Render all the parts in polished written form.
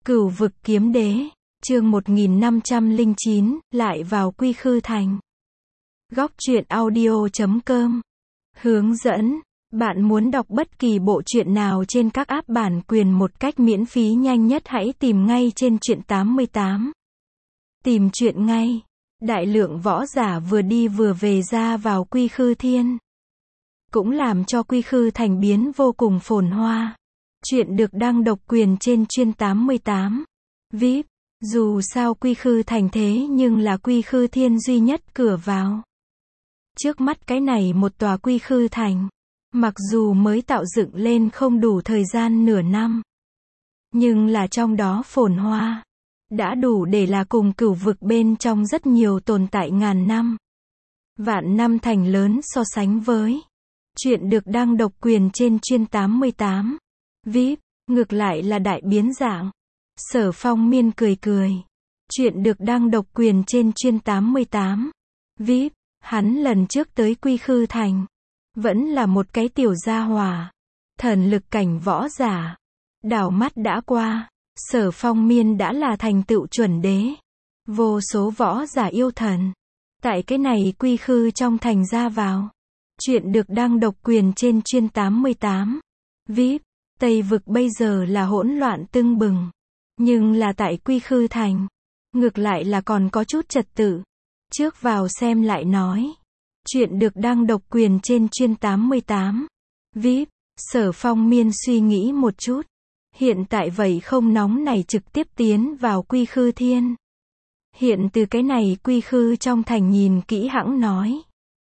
Cửu vực kiếm đế, chương 1509, lại vào Quy Khư Thành. Góc truyện audio.com. Hướng dẫn, bạn muốn đọc bất kỳ bộ truyện nào trên các app bản quyền một cách miễn phí nhanh nhất hãy tìm ngay trên truyện 88. Tìm truyện ngay. Đại lượng võ giả vừa đi vừa về ra vào Quy Khư Thiên. Cũng làm cho Quy Khư Thành biến vô cùng phồn hoa. Chuyện được đăng độc quyền trên chuyên 88. VIP. Dù sao Quy Khư Thành thế nhưng là Quy Khư Thiên duy nhất cửa vào. Trước mắt cái này một tòa Quy Khư Thành. Mặc dù mới tạo dựng lên không đủ thời gian nửa năm. Nhưng là trong đó phồn hoa. Đã đủ để là cùng cửu vực bên trong rất nhiều tồn tại ngàn năm. Vạn năm thành lớn so sánh với. Chuyện được đăng độc quyền trên chuyên 88. VIP, ngược lại là đại biến dạng. Sở Phong Miên cười cười. Chuyện được đăng độc quyền trên chuyên 88. VIP, hắn lần trước tới Quy Khư Thành. Vẫn là một cái tiểu gia hỏa. Thần lực cảnh võ giả. Đảo mắt đã qua. Sở Phong Miên đã là thành tựu chuẩn đế. Vô số võ giả yêu thần. Tại cái này Quy Khư trong thành ra vào. Chuyện được đăng độc quyền trên chuyên 88. VIP, Tây vực bây giờ là hỗn loạn tưng bừng. Nhưng là tại Quy Khư Thành. Ngược lại là còn có chút trật tự. Trước vào xem lại nói. Chuyện được đăng độc quyền trên chuyên 88. VIP, Sở Phong Miên suy nghĩ một chút. Hiện tại vậy không nóng này trực tiếp tiến vào Quy Khư Thiên. Hiện từ cái này Quy Khư trong thành nhìn kỹ hãng nói.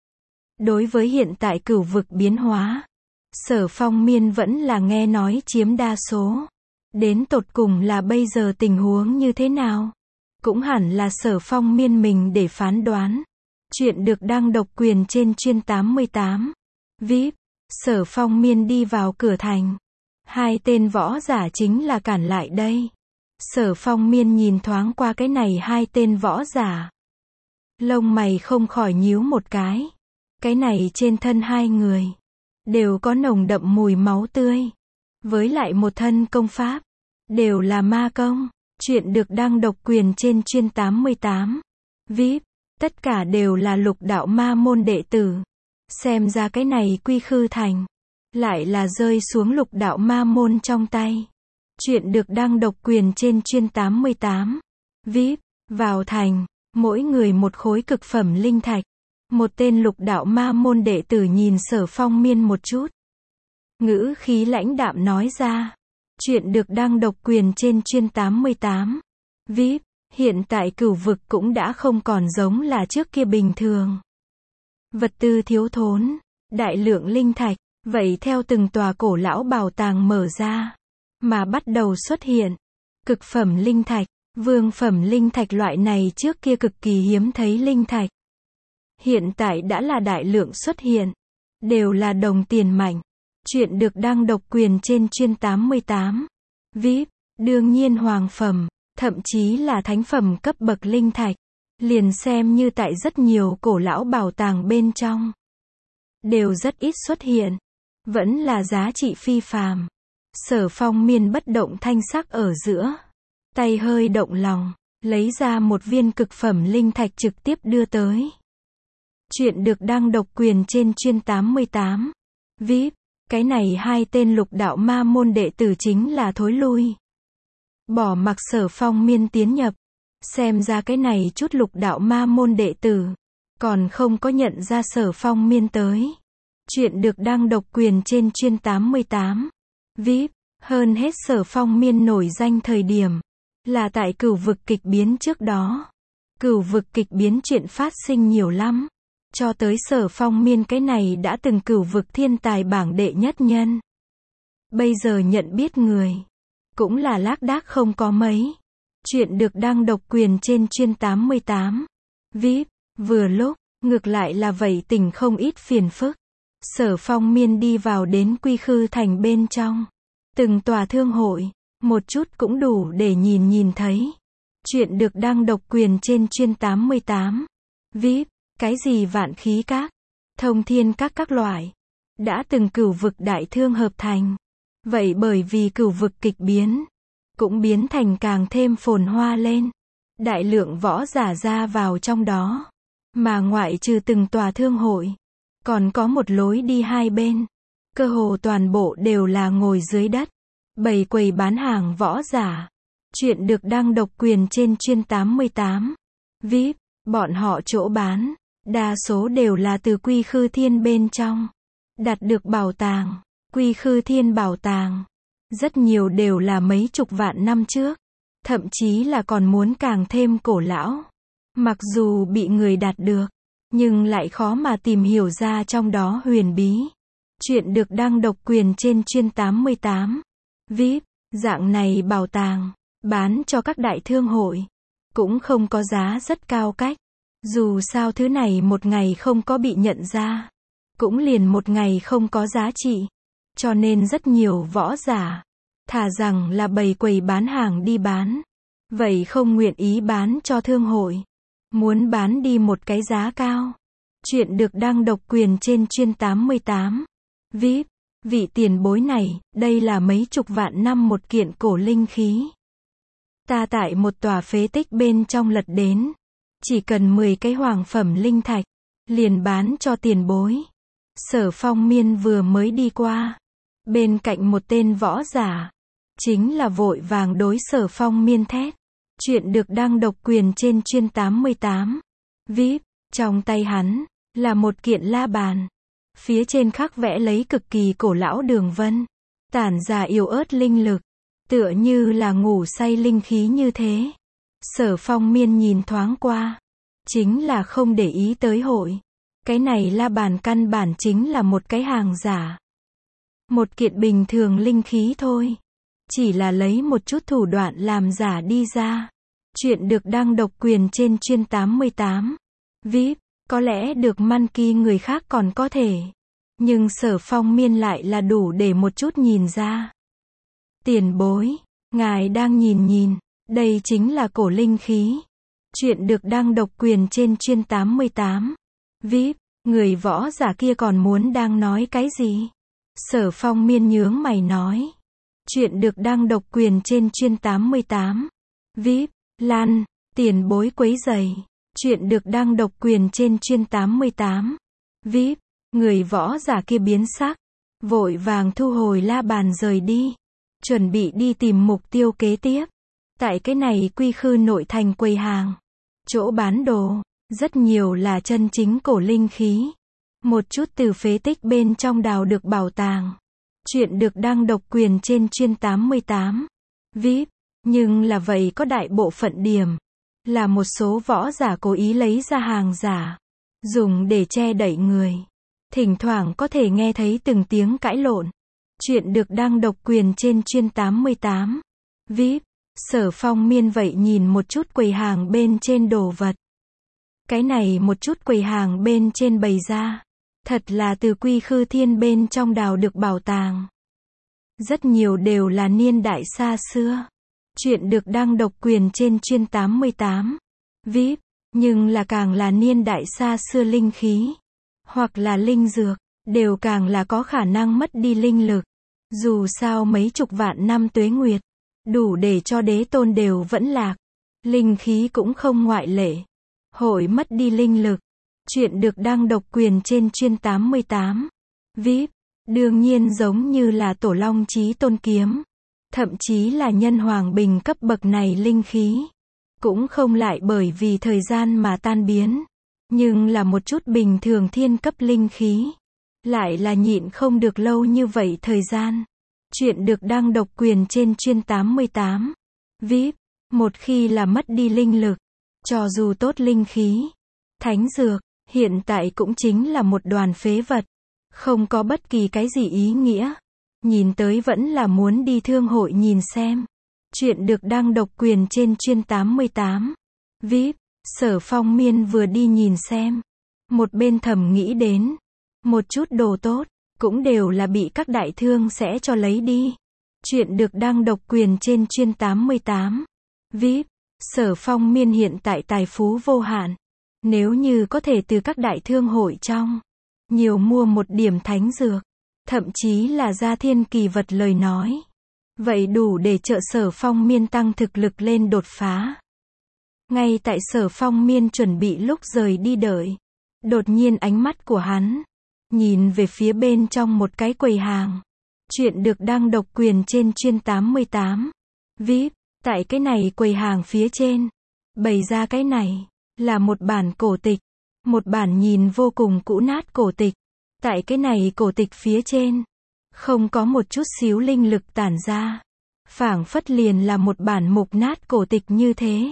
Đối với hiện tại cửu vực biến hóa. Sở Phong Miên vẫn là nghe nói chiếm đa số. Đến tột cùng là bây giờ tình huống như thế nào? Cũng hẳn là Sở Phong Miên mình để phán đoán. Chuyện được đăng độc quyền trên chuyên 88. VIP, Sở Phong Miên đi vào cửa thành. Hai tên võ giả chính là cản lại đây. Sở Phong Miên nhìn thoáng qua cái này hai tên võ giả. Lông mày không khỏi nhíu một cái. Cái này trên thân hai người. Đều có nồng đậm mùi máu tươi. Với lại một thân công pháp. Đều là ma công. Chuyện được đăng độc quyền trên chuyên 88. VIP, tất cả đều là lục đạo ma môn đệ tử. Xem ra cái này Quy Khư Thành. Lại là rơi xuống lục đạo ma môn trong tay. Chuyện được đăng độc quyền trên chuyên 88. VIP, vào thành, mỗi người một khối cực phẩm linh thạch. Một tên lục đạo ma môn đệ tử nhìn Sở Phong Miên một chút. Ngữ khí lãnh đạm nói ra. Chuyện được đăng độc quyền trên chuyên 88. VIP, hiện tại cửu vực cũng đã không còn giống là trước kia bình thường. Vật tư thiếu thốn, đại lượng linh thạch, vậy theo từng tòa cổ lão bảo tàng mở ra, mà bắt đầu xuất hiện. Cực phẩm linh thạch, vương phẩm linh thạch loại này trước kia cực kỳ hiếm thấy linh thạch. Hiện tại đã là đại lượng xuất hiện. Đều là đồng tiền mạnh. Chuyện được đăng độc quyền trên chuyên 88. VIP, đương nhiên hoàng phẩm, thậm chí là thánh phẩm cấp bậc linh thạch. Liền xem như tại rất nhiều cổ lão bảo tàng bên trong. Đều rất ít xuất hiện. Vẫn là giá trị phi phàm. Sở Phong Miên bất động thanh sắc ở giữa. Tay hơi động lòng. Lấy ra một viên cực phẩm linh thạch trực tiếp đưa tới. Chuyện được đăng độc quyền trên chuyên 88. VIP, cái này hai tên lục đạo ma môn đệ tử chính là thối lui. Bỏ mặc Sở Phong Miên tiến nhập. Xem ra cái này chút lục đạo ma môn đệ tử. Còn không có nhận ra Sở Phong Miên tới. Chuyện được đăng độc quyền trên chuyên 88. VIP, hơn hết Sở Phong Miên nổi danh thời điểm. Là tại cửu vực kịch biến trước đó. Cửu vực kịch biến chuyện phát sinh nhiều lắm. Cho tới Sở Phong Miên cái này đã từng cửu vực thiên tài bảng đệ nhất nhân. Bây giờ nhận biết người. Cũng là lác đác không có mấy. Chuyện được đăng độc quyền trên chuyên 88. VIP, vừa lúc, ngược lại là vậy tình không ít phiền phức. Sở Phong Miên đi vào đến Quy Khư Thành bên trong. Từng tòa thương hội, một chút cũng đủ để nhìn thấy. Chuyện được đăng độc quyền trên chuyên 88. VIP, cái gì vạn khí các, thông thiên các loại. Đã từng cửu vực đại thương hợp thành. Vậy bởi vì cửu vực kịch biến. cũng biến thành càng thêm phồn hoa lên. Đại lượng võ giả ra vào trong đó. Mà ngoại trừ từng tòa thương hội, còn có một lối đi hai bên. Cơ hồ toàn bộ đều là ngồi dưới đất. Bày quầy bán hàng võ giả. Chuyện được đăng độc quyền trên chuyên 88. VIP, bọn họ chỗ bán, đa số đều là từ Quy Khư Thiên bên trong. Đạt được bảo tàng, Quy Khư Thiên bảo tàng. Rất nhiều đều là mấy chục vạn năm trước. Thậm chí là còn muốn càng thêm cổ lão. Mặc dù bị người đạt được, nhưng lại khó mà tìm hiểu ra trong đó huyền bí. Chuyện được đăng độc quyền trên chuyên 88. VIP, dạng này bảo tàng, bán cho các đại thương hội, cũng không có giá rất cao cách. Dù sao thứ này một ngày không có bị nhận ra, cũng liền một ngày không có giá trị. Cho nên rất nhiều võ giả, thà rằng là bày quầy bán hàng đi bán, vậy không nguyện ý bán cho thương hội. Muốn bán đi một cái giá cao. Chuyện được đăng độc quyền trên chuyên 88. VIP, vị tiền bối này, đây là mấy chục vạn năm một kiện cổ linh khí. Ta tại một tòa phế tích bên trong lật đến. Chỉ cần 10 cái hoàng phẩm linh thạch, liền bán cho tiền bối. Sở Phong Miên vừa mới đi qua. Bên cạnh một tên võ giả, chính là vội vàng đối Sở Phong Miên thét. Chuyện được đăng độc quyền trên chuyên 88. VIP, trong tay hắn, là một kiện la bàn. Phía trên khắc vẽ lấy cực kỳ cổ lão đường vân. Tản ra yếu ớt linh lực. Tựa như là ngủ say linh khí như thế. Sở Phong Miên nhìn thoáng qua. Chính là không để ý tới hội. Cái này la bàn căn bản chính là một cái hàng giả. Một kiện bình thường linh khí thôi. Chỉ là lấy một chút thủ đoạn làm giả đi ra. Chuyện được đăng độc quyền trên chuyên 88. VIP, có lẽ được Monkey người khác còn có thể. Nhưng Sở Phong Miên lại là đủ để một chút nhìn ra. Tiền bối, ngài đang nhìn, đây chính là cổ linh khí. Chuyện được đăng độc quyền trên chuyên 88. VIP, người võ giả kia còn muốn đang nói cái gì? Sở Phong Miên nhướng mày nói. Chuyện được đăng độc quyền trên chuyên 88. VIP, Lan, tiền bối quấy rầy. Chuyện được đăng độc quyền trên chuyên 88. VIP, người võ giả kia biến sắc. Vội vàng thu hồi la bàn rời đi. Chuẩn bị đi tìm mục tiêu kế tiếp. Tại cái này Quy Khư nội thành quầy hàng. Chỗ bán đồ, rất nhiều là chân chính cổ linh khí. Một chút từ phế tích bên trong đào được bảo tàng. Chuyện được đăng độc quyền trên chuyên 88. VIP, nhưng là vậy có đại bộ phận điểm. Là một số võ giả cố ý lấy ra hàng giả. Dùng để che đậy người. Thỉnh thoảng có thể nghe thấy từng tiếng cãi lộn. Chuyện được đăng độc quyền trên chuyên 88. VIP, Sở Phong Miên vậy nhìn một chút quầy hàng bên trên đồ vật. Cái này một chút quầy hàng bên trên bày ra. Thật là từ Quy Khư Thiên bên trong đào được bảo tàng. Rất nhiều đều là niên đại xa xưa. Chuyện được đăng độc quyền trên chuyên 88. VIP, nhưng là càng là niên đại xa xưa linh khí. Hoặc là linh dược, đều càng là có khả năng mất đi linh lực. Dù sao mấy chục vạn năm tuế nguyệt, đủ để cho đế tôn đều vẫn lạc. Linh khí cũng không ngoại lệ. Hội mất đi linh lực. Chuyện được đăng độc quyền trên chuyên 88. VIP, đương nhiên giống như là Tổ Long Chí Tôn kiếm. Thậm chí là nhân hoàng bình cấp bậc này linh khí. Cũng không lại bởi vì thời gian mà tan biến. Nhưng là một chút bình thường thiên cấp linh khí. Lại là nhịn không được lâu như vậy thời gian. Chuyện được đăng độc quyền trên chuyên 88. VIP, một khi là mất đi linh lực. Cho dù tốt linh khí, thánh dược, hiện tại cũng chính là một đoàn phế vật. Không có bất kỳ cái gì ý nghĩa. Nhìn tới vẫn là muốn đi thương hội nhìn xem. Chuyện được đăng độc quyền trên chuyên 88. VIP, Sở Phong Miên vừa đi nhìn xem. Một bên thầm nghĩ đến. Một chút đồ tốt, cũng đều là bị các đại thương sẽ cho lấy đi. Chuyện được đăng độc quyền trên chuyên 88. VIP, Sở Phong Miên hiện tại tài phú vô hạn. Nếu như có thể từ các đại thương hội trong, nhiều mua một điểm thánh dược, thậm chí là gia thiên kỳ vật lời nói. Vậy đủ để trợ Sở Phong Miên tăng thực lực lên đột phá. Ngay tại Sở Phong Miên chuẩn bị lúc rời đi đợi. Đột nhiên ánh mắt của hắn nhìn về phía bên trong một cái quầy hàng. Chuyện được đăng độc quyền trên chuyên 88. VIP, tại cái này quầy hàng phía trên, bày ra cái này là một bản cổ tịch, một bản nhìn vô cùng cũ nát cổ tịch. Tại cái này cổ tịch phía trên, không có một chút xíu linh lực tản ra, phảng phất liền là một bản mục nát cổ tịch như thế.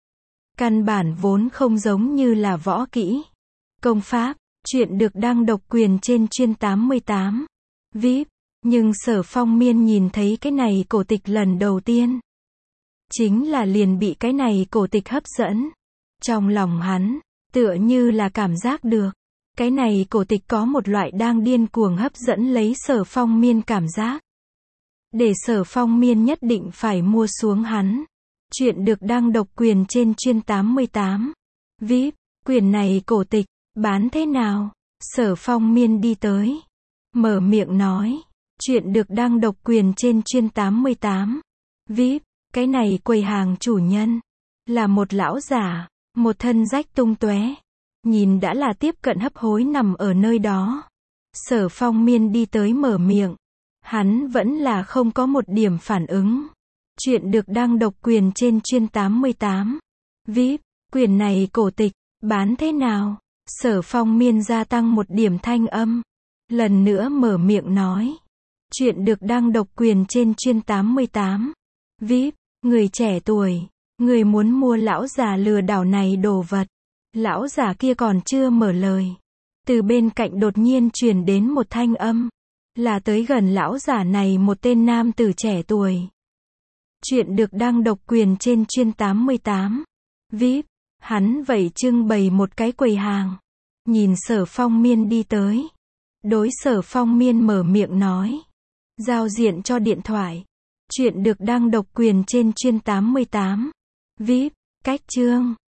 Căn bản vốn không giống như là võ kỹ, công pháp, chuyện được đăng độc quyền trên chuyên 88. VIP, nhưng Sở Phong Miên nhìn thấy cái này cổ tịch lần đầu tiên, chính là liền bị cái này cổ tịch hấp dẫn. Trong lòng hắn, tựa như là cảm giác được, cái này cổ tịch có một loại đang điên cuồng hấp dẫn lấy Sở Phong Miên cảm giác. Để Sở Phong Miên nhất định phải mua xuống hắn. Chuyện được đăng độc quyền trên chuyên 88. VIP, quyền này cổ tịch, bán thế nào? Sở Phong Miên đi tới, mở miệng nói. Chuyện được đăng độc quyền trên chuyên 88. VIP, cái này quầy hàng chủ nhân là một lão giả, một thân rách tung tóe, nhìn đã là tiếp cận hấp hối nằm ở nơi đó. Sở Phong Miên đi tới mở miệng, hắn vẫn là không có một điểm phản ứng. Chuyện được đăng độc quyền trên chuyên 88. VIP, quyền này cổ tịch, bán thế nào? Sở Phong Miên gia tăng một điểm thanh âm, lần nữa mở miệng nói. Chuyện được đăng độc quyền trên chuyên 88. VIP, người trẻ tuổi, người muốn mua lão già lừa đảo này đồ vật. Lão già kia còn chưa mở lời, từ bên cạnh đột nhiên truyền đến một thanh âm, là tới gần lão già này một tên nam tử trẻ tuổi. Chuyện được đăng độc quyền trên chuyên 88. VIP, hắn vậy trưng bày một cái quầy hàng, nhìn Sở Phong Miên đi tới, đối Sở Phong Miên mở miệng nói. Giao diện cho điện thoại. Chuyện được đăng độc quyền trên chuyên 88. VIP, cách chương.